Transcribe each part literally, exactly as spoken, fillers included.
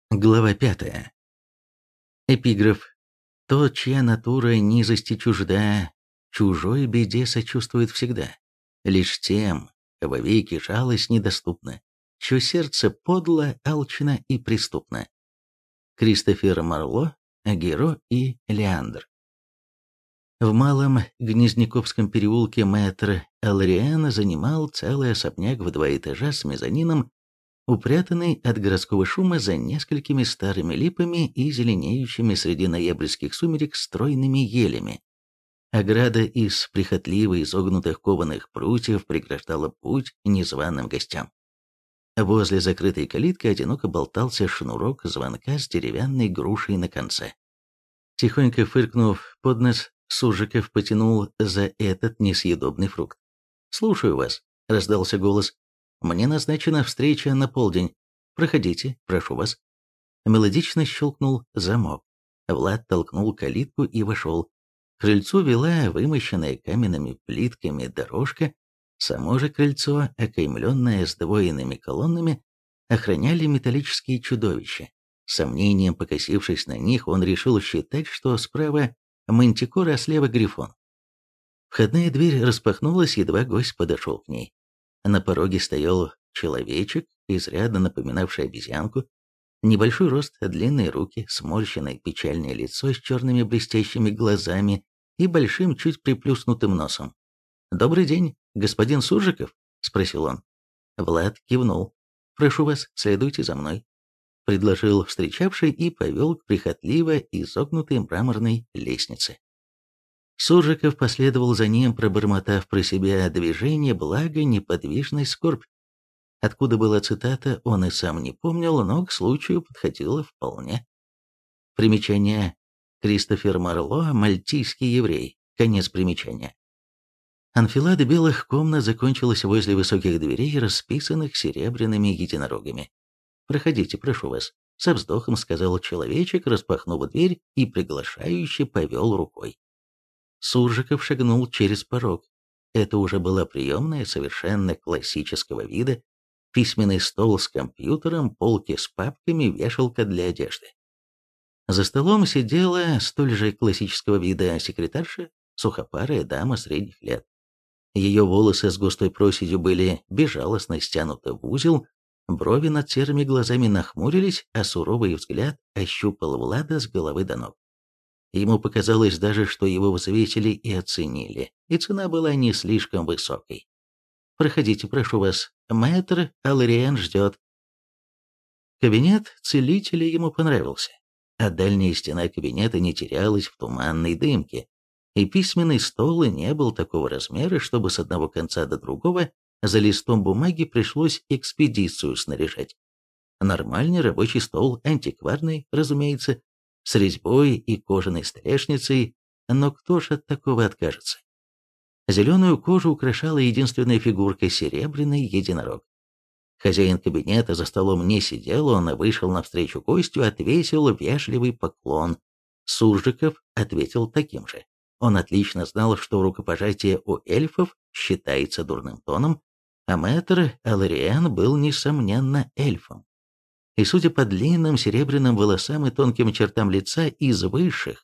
Глава пятая. Эпиграф. Тот, чья натура низости чужда, чужой беде сочувствует всегда. Лишь тем вовеки жалость недоступна, чье сердце подло, алчно и преступно. Кристофер Марло, Геро и Леандр. В Малом Гнезняковском переулке мэтр Элариэн занимал целый особняк в два этажа с мезонином, упрятанный от городского шума за несколькими старыми липами и зеленеющими среди ноябрьских сумерек стройными елями. Ограда из прихотливо изогнутых кованых прутьев преграждала путь незваным гостям. Возле закрытой калитки одиноко болтался шнурок звонка с деревянной грушей на конце. Тихонько фыркнув под нос, Суржиков потянул за этот несъедобный фрукт. «Слушаю вас», — раздался голос. «Мне назначена встреча на полдень. Проходите, прошу вас». Мелодично щелкнул замок. Влад толкнул калитку и вошел. К крыльцу вела вымощенная каменными плитками дорожка. Само же крыльцо, окаймленное сдвоенными колоннами, охраняли металлические чудовища. С сомнением покосившись на них, он решил считать, что справа мантикора, а слева грифон. Входная дверь распахнулась, едва гость подошел к ней. На пороге стоял человечек, изрядно напоминавший обезьянку. Небольшой рост, длинные руки, сморщенное печальное лицо с черными блестящими глазами и большим, чуть приплюснутым носом. «Добрый день, господин Суржиков?» – спросил он. Влад кивнул. «Прошу вас, следуйте за мной», – предложил встречавший и повел к прихотливо изогнутой мраморной лестнице. Суржиков последовал за ним, пробормотав про себя движение, благо, неподвижность, скорбь. Откуда была цитата, он и сам не помнил, но к случаю подходило вполне. Примечание. Кристофер Марло, мальтийский еврей. Конец примечания. Анфилада белых комнат закончилась возле высоких дверей, расписанных серебряными единорогами. «Проходите, прошу вас», — со вздохом сказал человечек, распахнув дверь и приглашающе повел рукой. Суржиков шагнул через порог. Это уже была приемная совершенно классического вида, письменный стол с компьютером, полки с папками, вешалка для одежды. За столом сидела столь же классического вида секретарша, сухопарая дама средних лет. Ее волосы с густой проседью были безжалостно стянуты в узел, брови над серыми глазами нахмурились, а суровый взгляд ощупал Влада с головы до ног. Ему показалось даже, что его взвесили и оценили, и цена была не слишком высокой. «Проходите, прошу вас, мэтр Элариэн ждет». Кабинет целителя ему понравился, а дальняя стена кабинета не терялась в туманной дымке, и письменный стол не был такого размера, чтобы с одного конца до другого за листом бумаги пришлось экспедицию снаряжать. Нормальный рабочий стол, антикварный, разумеется, с резьбой и кожаной столешницей, но кто ж от такого откажется? Зеленую кожу украшала единственная фигурка — серебряный единорог. Хозяин кабинета за столом не сидел, он вышел навстречу гостю, отвесил вежливый поклон. Суржиков ответил таким же. Он отлично знал, что рукопожатие у эльфов считается дурным тоном, а мэтр Элариэн был, несомненно, эльфом. И, судя по длинным серебряным волосам и тонким чертам лица, из высших.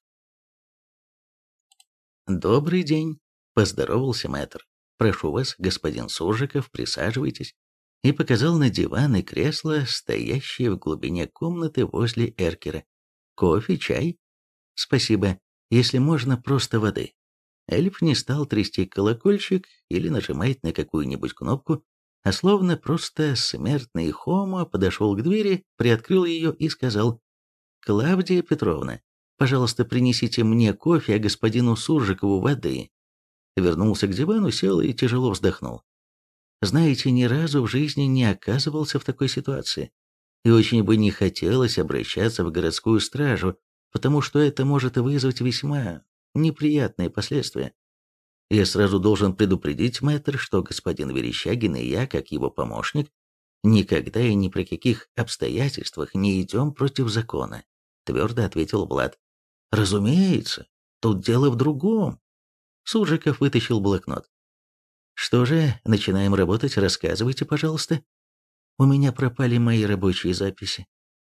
«Добрый день», — поздоровался мэтр. «Прошу вас, господин Суржиков, присаживайтесь», и показал на диван и кресло, стоящие в глубине комнаты возле эркера. «Кофе, чай?» «Спасибо. Если можно, просто воды». Эльф не стал трясти колокольчик или нажимать на какую-нибудь кнопку, а словно просто смертный хомо подошел к двери, приоткрыл ее и сказал: «Клавдия Петровна, пожалуйста, принесите мне кофе, а господину Суржикову воды». Вернулся к дивану, сел и тяжело вздохнул. Знаете, ни разу в жизни не оказывался в такой ситуации. И очень бы не хотелось обращаться в городскую стражу, потому что это может вызвать весьма неприятные последствия. Я сразу должен предупредить, мэтр, что господин Верещагин и я, как его помощник, никогда и ни при каких обстоятельствах не идем против закона, твердо ответил Влад. Разумеется, тут дело в другом. Суржиков вытащил блокнот. Что же, начинаем работать, рассказывайте, пожалуйста. У меня пропали мои рабочие записи.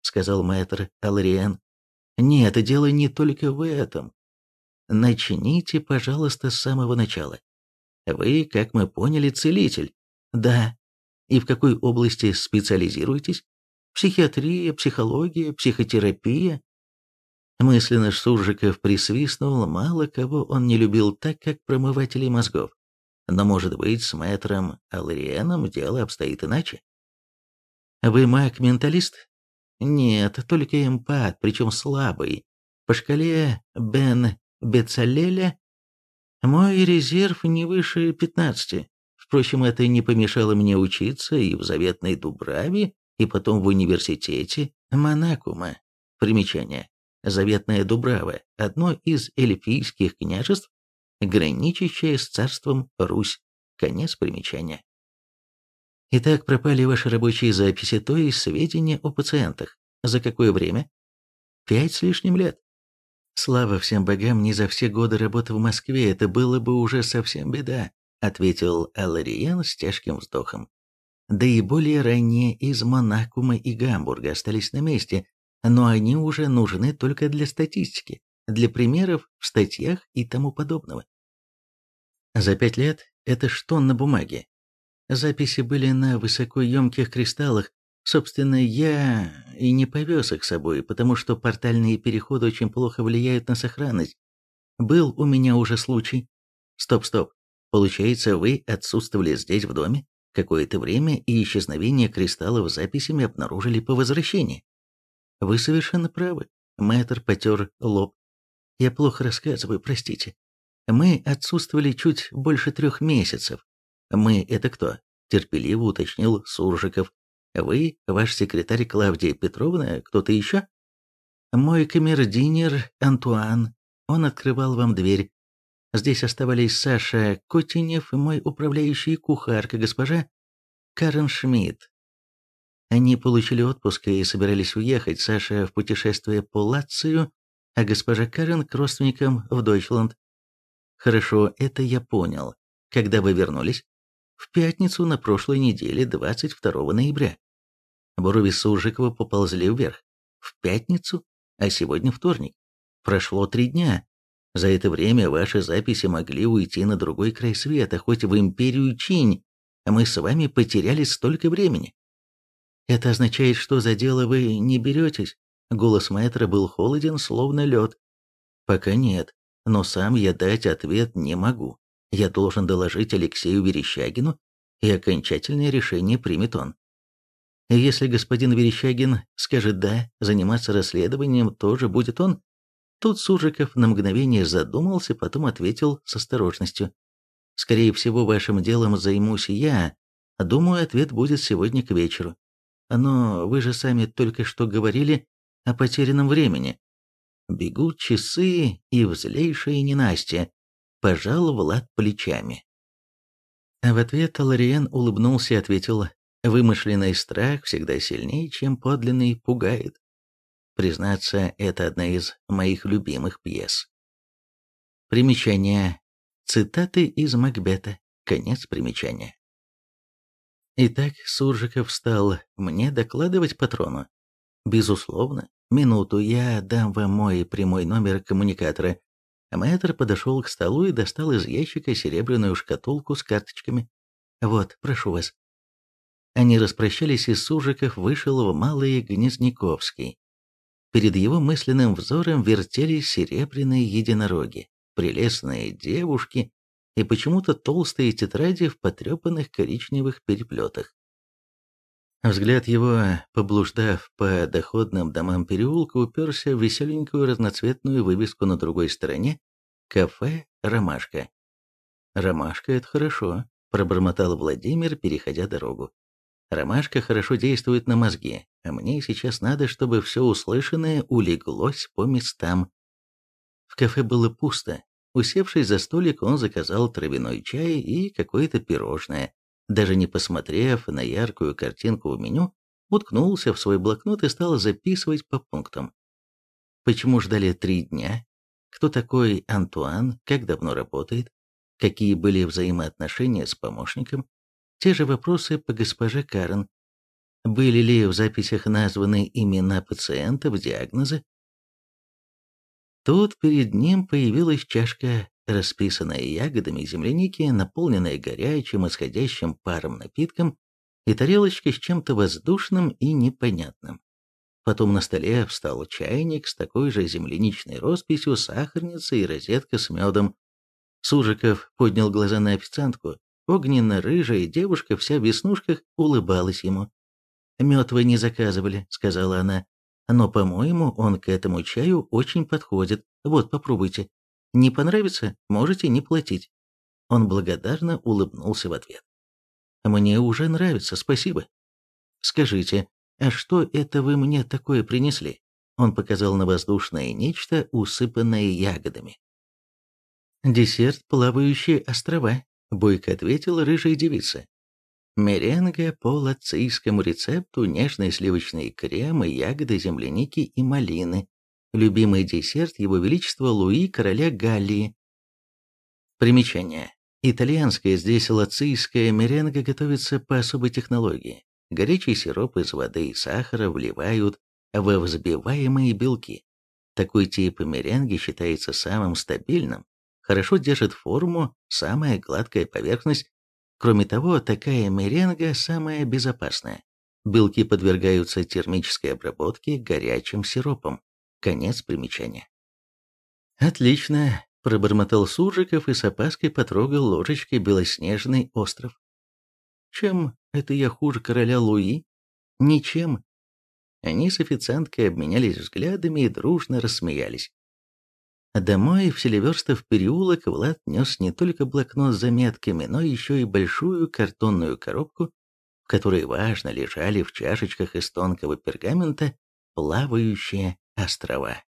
сказал мэтр Алариен. «Нет, дело не только в этом. Начните, пожалуйста, с самого начала. Вы, как мы поняли, целитель. Да. И в какой области специализируетесь? Психиатрия, психология, психотерапия?» Мысленно Суржиков присвистнул, мало кого он не любил так, как промывателей мозгов. Но, может быть, с мэтром Алариеном дело обстоит иначе? Вы маг-менталист? Нет, только эмпат, причем слабый. По шкале Бен-Бецалеля мой резерв не выше пятнадцати. Впрочем, это не помешало мне учиться и в заветной Дубраве, и потом в университете Монакума. Примечание. Заветная Дубрава – одно из эльфийских княжеств, граничащее с царством Русь. Конец примечания. Итак, пропали ваши рабочие записи, то есть сведения о пациентах. За какое время? Пять с лишним лет. Слава всем богам, не за все годы работы в Москве, это было бы уже совсем беда, ответил Алариен с тяжким вздохом. Да и более ранние из Монакума и Гамбурга остались на месте, но они уже нужны только для статистики, для примеров в статьях и тому подобного. За пять лет это что на бумаге? Записи были на высокоемких кристаллах. Собственно, я и не повез их с собой, потому что портальные переходы очень плохо влияют на сохранность. Был у меня уже случай. Стоп-стоп. Получается, вы отсутствовали здесь в доме какое-то время и исчезновение кристаллов с записями обнаружили по возвращении. Вы совершенно правы. Мэтр потер лоб. Я плохо рассказываю, простите. Мы отсутствовали чуть больше трех месяцев. Мы — это кто? Терпеливо уточнил Суржиков. Вы, ваш секретарь Клавдия Петровна, кто-то еще? Мой камердинер Антуан. Он открывал вам дверь. Здесь оставались Саша Котенев и мой управляющий кухарка, госпожа Карен Шмидт. Они получили отпуск и собирались уехать, Саша в путешествие по Лацию, а госпожа Карен к родственникам в Дойчланд. Хорошо, это я понял. Когда вы вернулись? В пятницу на прошлой неделе, двадцать второго ноября. Брови Суржикова поползли вверх. В пятницу? А сегодня вторник. Прошло три дня. За это время ваши записи могли уйти на другой край света, хоть в империю Чинь. А мы с вами потеряли столько времени. Это означает, что за дело вы не беретесь? Голос мэтра был холоден, словно лед. Пока нет, но сам я дать ответ не могу. Я должен доложить Алексею Верещагину, и окончательное решение примет он. Если господин Верещагин скажет «да», заниматься расследованием тоже будет он. Тут Суржиков на мгновение задумался, потом ответил с осторожностью. «Скорее всего, вашим делом займусь я. Думаю, ответ будет сегодня к вечеру. Но вы же сами только что говорили о потерянном времени. Бегут часы и взлейшая ненастье», — пожал Влад плечами. А в ответ Алариен улыбнулся и ответил: «Вымышленный страх всегда сильнее, чем подлинный пугает. Признаться, это одна из моих любимых пьес». Примечание. Цитаты из Макбета. Конец примечания. Итак, Суржиков встал. Мне докладывать патрону? Безусловно. Минуту, я дам вам мой прямой номер коммуникатора. Мэтр подошел к столу и достал из ящика серебряную шкатулку с карточками. Вот, прошу вас. Они распрощались, и Суржиков вышел в Малый Гнезняковский. Перед его мысленным взором вертелись серебряные единороги, прелестные девушки и почему-то толстые тетради в потрепанных коричневых переплетах. Взгляд его, поблуждав по доходным домам переулка, уперся в веселенькую разноцветную вывеску на другой стороне «Кафе Ромашка». «Ромашка — это хорошо», — пробормотал Владимир, переходя дорогу. «Ромашка хорошо действует на мозги, а мне сейчас надо, чтобы все услышанное улеглось по местам». В кафе было пусто. Усевшись за столик, он заказал травяной чай и какое-то пирожное. Даже не посмотрев на яркую картинку в меню, уткнулся в свой блокнот и стал записывать по пунктам. Почему ждали три дня? Кто такой Антуан? Как давно работает? Какие были взаимоотношения с помощником? Те же вопросы по госпоже Карен. Были ли в записях названы имена пациентов, диагнозы? Тут перед ним появилась чашка, расписанная ягодами земляники, наполненная горячим, исходящим паром напитком, и тарелочка с чем-то воздушным и непонятным. Потом на столе встал чайник с такой же земляничной росписью, сахарница и розетка с медом. Сужиков поднял глаза на официантку. Огненно-рыжая девушка, вся в веснушках, улыбалась ему. «Мед вы не заказывали», — сказала она. «Но, по-моему, он к этому чаю очень подходит. Вот, попробуйте. Не понравится, можете не платить». Он благодарно улыбнулся в ответ. «Мне уже нравится, спасибо». «Скажите, а что это вы мне такое принесли?» Он показал на воздушное нечто, усыпанное ягодами. «Десерт «Плавающие острова», — бойко ответила рыжая девица. Меренга по лацийскому рецепту, нежный сливочный крем и ягоды земляники и малины. Любимый десерт Его Величества Луи, короля Галлии. Примечание. Итальянская, здесь лацийская меренга готовится по особой технологии. Горячий сироп из воды и сахара вливают во взбиваемые белки. Такой тип меренги считается самым стабильным, хорошо держит форму, самая гладкая поверхность. Кроме того, такая меренга самая безопасная. Белки подвергаются термической обработке горячим сиропом. Конец примечания. «Отлично», – пробормотал Суржиков и с опаской потрогал ложечкой белоснежный остров. «Чем это я хуже короля Луи?» «Ничем». Они с официанткой обменялись взглядами и дружно рассмеялись. Домой в Селиверстов переулок Влад нес не только блокнот с заметками, но еще и большую картонную коробку, в которой важно лежали в чашечках из тонкого пергамента плавающие острова.